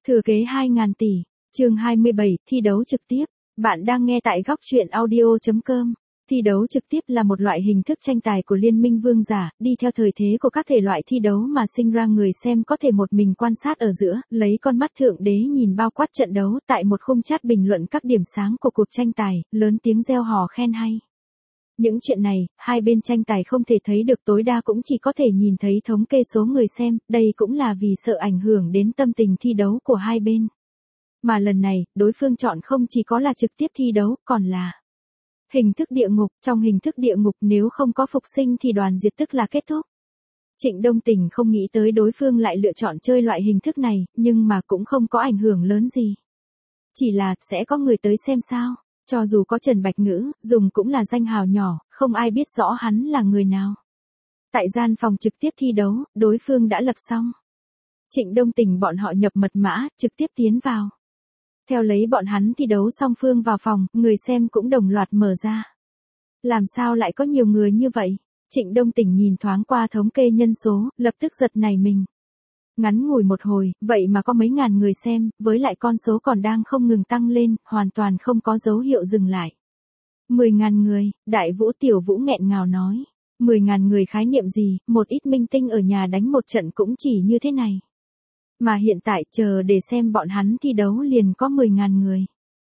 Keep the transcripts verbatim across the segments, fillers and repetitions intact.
Thừa kế hai nghìn tỷ, chương hai mươi bảy, thi đấu trực tiếp. Bạn đang nghe tại góc truyện audio chấm com. Thi đấu trực tiếp là một loại hình thức tranh tài của Liên minh Vương giả, đi theo thời thế của các thể loại thi đấu mà sinh ra người xem có thể một mình quan sát ở giữa, lấy con mắt thượng đế nhìn bao quát trận đấu tại một khung chat bình luận các điểm sáng của cuộc tranh tài, lớn tiếng reo hò khen hay. Những chuyện này, hai bên tranh tài không thể thấy được tối đa cũng chỉ có thể nhìn thấy thống kê số người xem, đây cũng là vì sợ ảnh hưởng đến tâm tình thi đấu của hai bên. Mà lần này, đối phương chọn không chỉ có là trực tiếp thi đấu, còn là hình thức địa ngục. Trong hình thức địa ngục nếu không có phục sinh thì đoàn diệt tức là kết thúc. Trịnh Đông Tình không nghĩ tới đối phương lại lựa chọn chơi loại hình thức này, nhưng mà cũng không có ảnh hưởng lớn gì. Chỉ là, sẽ có người tới xem sao. Cho dù có Trần Bạch Ngữ, dùng cũng là danh hào nhỏ, không ai biết rõ hắn là người nào. Tại gian phòng trực tiếp thi đấu, đối phương đã lập xong. Trịnh Đông Tình bọn họ nhập mật mã, trực tiếp tiến vào. Theo lấy bọn hắn thi đấu song phương vào phòng, người xem cũng đồng loạt mở ra. Làm sao lại có nhiều người như vậy? Trịnh Đông Tình nhìn thoáng qua thống kê nhân số, lập tức giật nảy mình. Ngắn ngủi một hồi, vậy mà có mấy ngàn người xem, với lại con số còn đang không ngừng tăng lên, hoàn toàn không có dấu hiệu dừng lại. Mười ngàn người, Đại Vũ Tiểu Vũ nghẹn ngào nói. Mười ngàn người khái niệm gì, một ít minh tinh ở nhà đánh một trận cũng chỉ như thế này. Mà hiện tại chờ để xem bọn hắn thi đấu liền có mười ngàn người.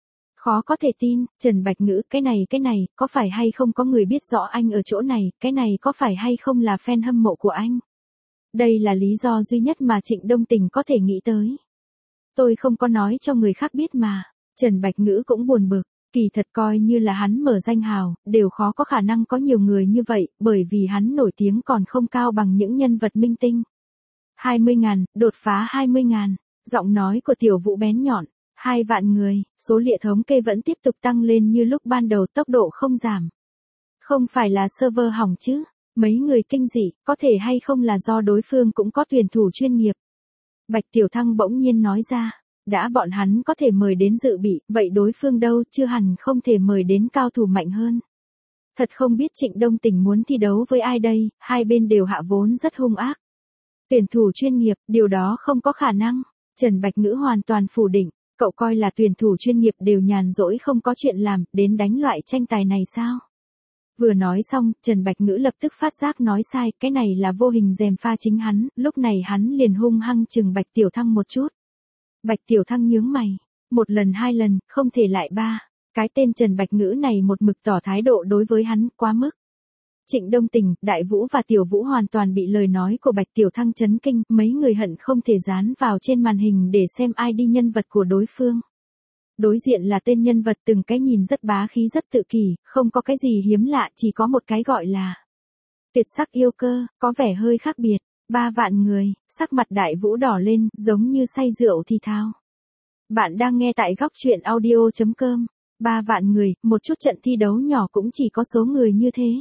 Khó có thể tin, Trần Bạch Ngữ, cái này cái này, có phải hay không có người biết rõ anh ở chỗ này, cái này có phải hay không là fan hâm mộ của anh? Đây là lý do duy nhất mà Trịnh Đông Tình có thể nghĩ tới. Tôi không có nói cho người khác biết mà. Trần Bạch Ngữ cũng buồn bực, kỳ thật coi như là hắn mở danh hào, đều khó có khả năng có nhiều người như vậy, bởi vì hắn nổi tiếng còn không cao bằng những nhân vật minh tinh. hai mươi ngàn, đột phá hai mươi ngàn, giọng nói của Tiểu Vũ bén nhọn, hai vạn người, số liệu thống kê vẫn tiếp tục tăng lên như lúc ban đầu, tốc độ không giảm. Không phải là server hỏng chứ? Mấy người kinh dị, có thể hay không là do đối phương cũng có tuyển thủ chuyên nghiệp. Bạch Tiểu Thăng bỗng nhiên nói ra, đã bọn hắn có thể mời đến dự bị, vậy đối phương đâu, chưa hẳn không thể mời đến cao thủ mạnh hơn. Thật không biết Trịnh Đông Tình muốn thi đấu với ai đây, hai bên đều hạ vốn rất hung ác. Tuyển thủ chuyên nghiệp, điều đó không có khả năng. Trần Bạch Ngữ hoàn toàn phủ định, cậu coi là tuyển thủ chuyên nghiệp đều nhàn rỗi không có chuyện làm, đến đánh loại tranh tài này sao? Vừa nói xong, Trần Bạch Ngữ lập tức phát giác nói sai, cái này là vô hình gièm pha chính hắn, lúc này hắn liền hung hăng chừng Bạch Tiểu Thăng một chút. Bạch Tiểu Thăng nhướng mày, một lần hai lần, không thể lại ba. Cái tên Trần Bạch Ngữ này một mực tỏ thái độ đối với hắn, quá mức. Trịnh Đông Tình, Đại Vũ và Tiểu Vũ hoàn toàn bị lời nói của Bạch Tiểu Thăng chấn kinh, mấy người hận không thể dán vào trên màn hình để xem ai đi nhân vật của đối phương. Đối diện là tên nhân vật từng cái nhìn rất bá khí rất tự kỷ, không có cái gì hiếm lạ, chỉ có một cái gọi là tuyệt sắc yêu cơ, có vẻ hơi khác biệt. Ba vạn người, sắc mặt Đại Vũ đỏ lên, giống như say rượu thì thao. Bạn đang nghe tại góc truyện audio chấm com. Ba vạn người, một chút trận thi đấu nhỏ cũng chỉ có số người như thế.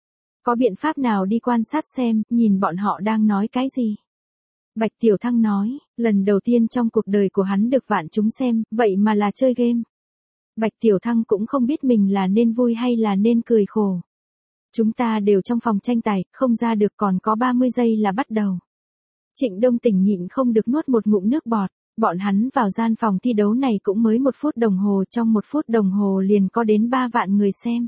Có biện pháp nào đi quan sát xem, nhìn bọn họ đang nói cái gì? Bạch Tiểu Thăng nói, lần đầu tiên trong cuộc đời của hắn được vạn chúng xem, vậy mà là chơi game. Bạch Tiểu Thăng cũng không biết mình là nên vui hay là nên cười khổ. Chúng ta đều trong phòng tranh tài, không ra được còn có ba mươi giây là bắt đầu. Trịnh Đông Tình nhịn không được nuốt một ngụm nước bọt, bọn hắn vào gian phòng thi đấu này cũng mới một phút đồng hồ, trong một phút đồng hồ liền có đến ba vạn người xem.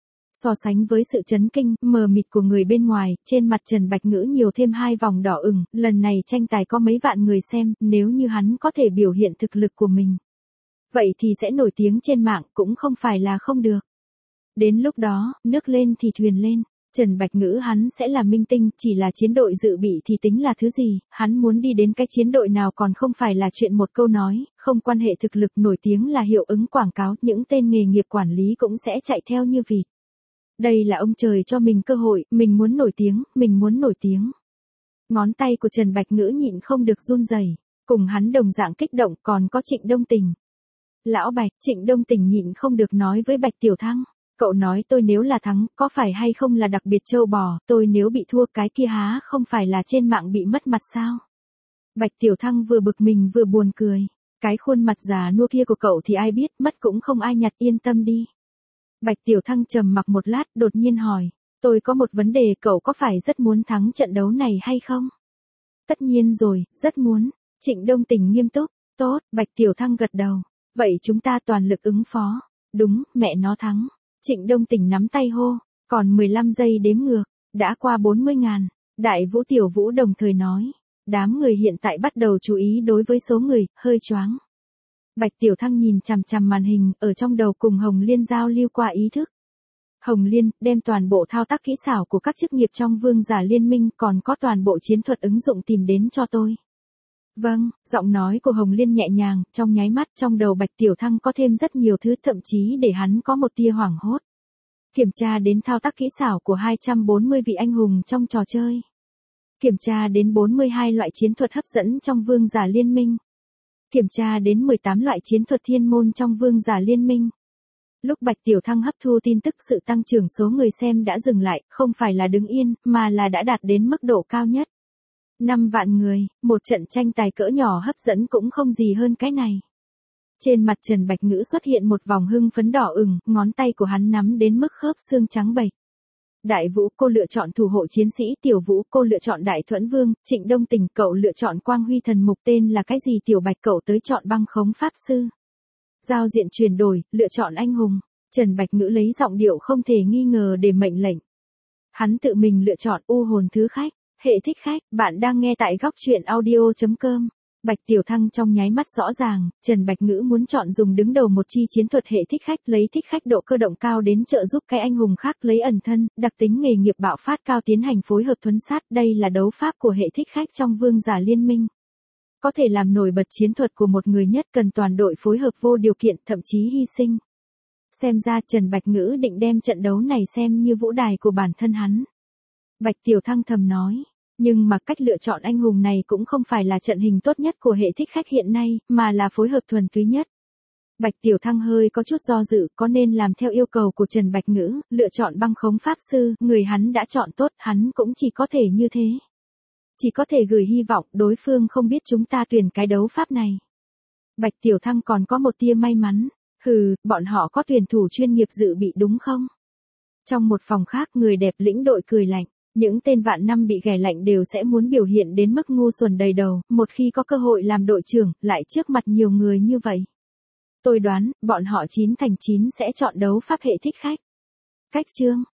So sánh với sự chấn kinh, mờ mịt của người bên ngoài, trên mặt Trần Bạch Ngữ nhiều thêm hai vòng đỏ ửng, lần này tranh tài có mấy vạn người xem, nếu như hắn có thể biểu hiện thực lực của mình. Vậy thì sẽ nổi tiếng trên mạng, cũng không phải là không được. Đến lúc đó, nước lên thì thuyền lên, Trần Bạch Ngữ hắn sẽ là minh tinh, chỉ là chiến đội dự bị thì tính là thứ gì, hắn muốn đi đến cái chiến đội nào còn không phải là chuyện một câu nói, không quan hệ thực lực, nổi tiếng là hiệu ứng quảng cáo, những tên nghề nghiệp quản lý cũng sẽ chạy theo như vịt. Đây là ông trời cho mình cơ hội, mình muốn nổi tiếng, mình muốn nổi tiếng. Ngón tay của Trần Bạch Ngữ nhịn không được run rẩy, cùng hắn đồng dạng kích động còn có Trịnh Đông Tình. Lão Bạch, Trịnh Đông Tình nhịn không được nói với Bạch Tiểu Thăng, cậu nói tôi nếu là thắng, có phải hay không là đặc biệt trâu bò, tôi nếu bị thua cái kia há không phải là trên mạng bị mất mặt sao? Bạch Tiểu Thăng vừa bực mình vừa buồn cười, cái khuôn mặt già nua kia của cậu thì ai biết, mất cũng không ai nhặt, yên tâm đi. Bạch Tiểu Thăng trầm mặc một lát, đột nhiên hỏi, tôi có một vấn đề, cậu có phải rất muốn thắng trận đấu này hay không? Tất nhiên rồi, rất muốn. Trịnh Đông Tình nghiêm túc, Tốt, Bạch Tiểu Thăng gật đầu. Vậy chúng ta toàn lực ứng phó. Đúng, mẹ nó thắng. Trịnh Đông Tình nắm tay hô. Còn mười lăm giây đếm ngược. Đã qua bốn mươi ngàn. Đại Vũ Tiểu Vũ đồng thời nói. Đám người hiện tại bắt đầu chú ý đối với số người, hơi choáng. Bạch Tiểu Thăng nhìn chằm chằm màn hình, ở trong đầu cùng Hồng Liên giao lưu qua ý thức. Hồng Liên, đem toàn bộ thao tác kỹ xảo của các chức nghiệp trong vương giả liên minh còn có toàn bộ chiến thuật ứng dụng tìm đến cho tôi. Vâng, giọng nói của Hồng Liên nhẹ nhàng, trong nháy mắt trong đầu Bạch Tiểu Thăng có thêm rất nhiều thứ thậm chí để hắn có một tia hoảng hốt. Kiểm tra đến thao tác kỹ xảo của hai trăm bốn mươi vị anh hùng trong trò chơi. Kiểm tra đến bốn mươi hai loại chiến thuật hấp dẫn trong vương giả liên minh. Kiểm tra đến mười tám loại chiến thuật thiên môn trong vương giả liên minh. Lúc Bạch Tiểu Thăng hấp thu tin tức sự tăng trưởng số người xem đã dừng lại, không phải là đứng yên, mà là đã đạt đến mức độ cao nhất. năm vạn người, một trận tranh tài cỡ nhỏ hấp dẫn cũng không gì hơn cái này. Trên mặt Trần Bạch Ngữ xuất hiện một vòng hưng phấn đỏ ửng, ngón tay của hắn nắm đến mức khớp xương trắng bệch. Đại Vũ, cô lựa chọn thủ hộ chiến sĩ. Tiểu Vũ, cô lựa chọn Đại Thuẫn Vương. Trịnh Đông Tình, cậu lựa chọn Quang Huy Thần Mục. Tên là cái gì? Tiểu Bạch, cậu tới chọn Băng Khống Pháp Sư. Giao diện chuyển đổi, lựa chọn anh hùng. Trần Bạch Ngữ lấy giọng điệu không thể nghi ngờ để mệnh lệnh. Hắn tự mình lựa chọn U Hồn Thứ Khách. Hệ thích khách, bạn đang nghe tại góc truyện audio chấm com. Bạch Tiểu Thăng trong nháy mắt rõ ràng, Trần Bạch Ngữ muốn chọn dùng đứng đầu một chi chiến thuật hệ thích khách, lấy thích khách độ cơ động cao đến trợ giúp cái anh hùng khác lấy ẩn thân, đặc tính nghề nghiệp bạo phát cao tiến hành phối hợp thuấn sát. Đây là đấu pháp của hệ thích khách trong vương giả liên minh. Có thể làm nổi bật chiến thuật của một người nhất cần toàn đội phối hợp vô điều kiện, thậm chí hy sinh. Xem ra Trần Bạch Ngữ định đem trận đấu này xem như vũ đài của bản thân hắn. Bạch Tiểu Thăng thầm nói. Nhưng mà cách lựa chọn anh hùng này cũng không phải là trận hình tốt nhất của hệ thích khách hiện nay, mà là phối hợp thuần túy nhất. Bạch Tiểu Thăng hơi có chút do dự, có nên làm theo yêu cầu của Trần Bạch Ngữ, lựa chọn Băng Khống Pháp Sư, người hắn đã chọn tốt, hắn cũng chỉ có thể như thế. Chỉ có thể gửi hy vọng đối phương không biết chúng ta tuyển cái đấu pháp này. Bạch Tiểu Thăng còn có một tia may mắn. Hừ, bọn họ có tuyển thủ chuyên nghiệp dự bị đúng không? Trong một phòng khác, người đẹp lĩnh đội cười lạnh. Những tên vạn năm bị ghẻ lạnh đều sẽ muốn biểu hiện đến mức ngu xuẩn đầy đầu, một khi có cơ hội làm đội trưởng, lại trước mặt nhiều người như vậy. Tôi đoán, bọn họ chín thành chín sẽ chọn đấu pháp hệ thích khách. Cách chương